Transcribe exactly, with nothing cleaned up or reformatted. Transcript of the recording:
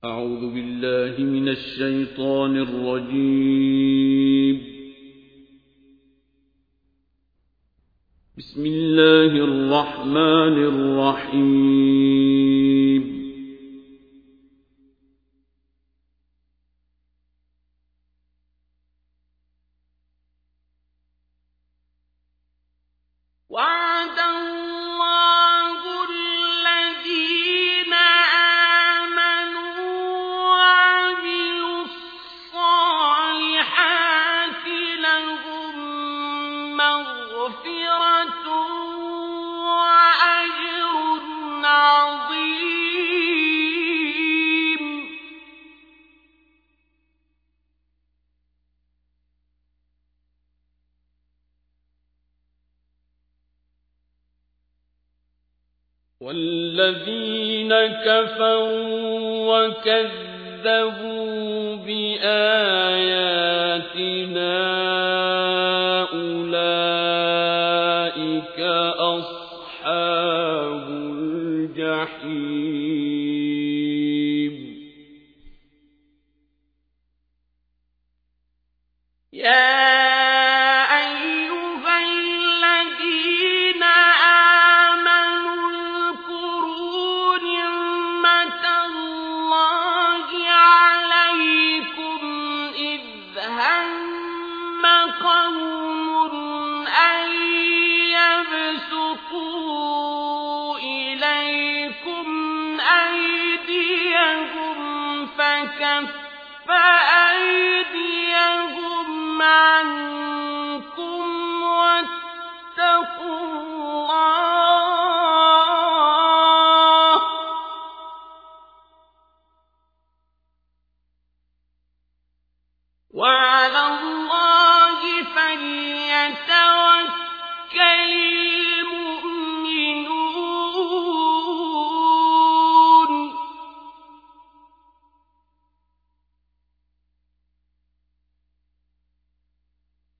أعوذ بالله من الشيطان الرجيم. بسم الله الرحمن الرحيم. وعد الله الذين آمنوا وعملوا الصالحات لهم مغفرة وأجر عظيم. والذين كفروا وكذبوا بآياتنا أولئك أصحاب الجحيم. يا قوم أن يبسطوا إليكم أيديهم فكف أيديهم عنكم واتقوا الله وعلى الله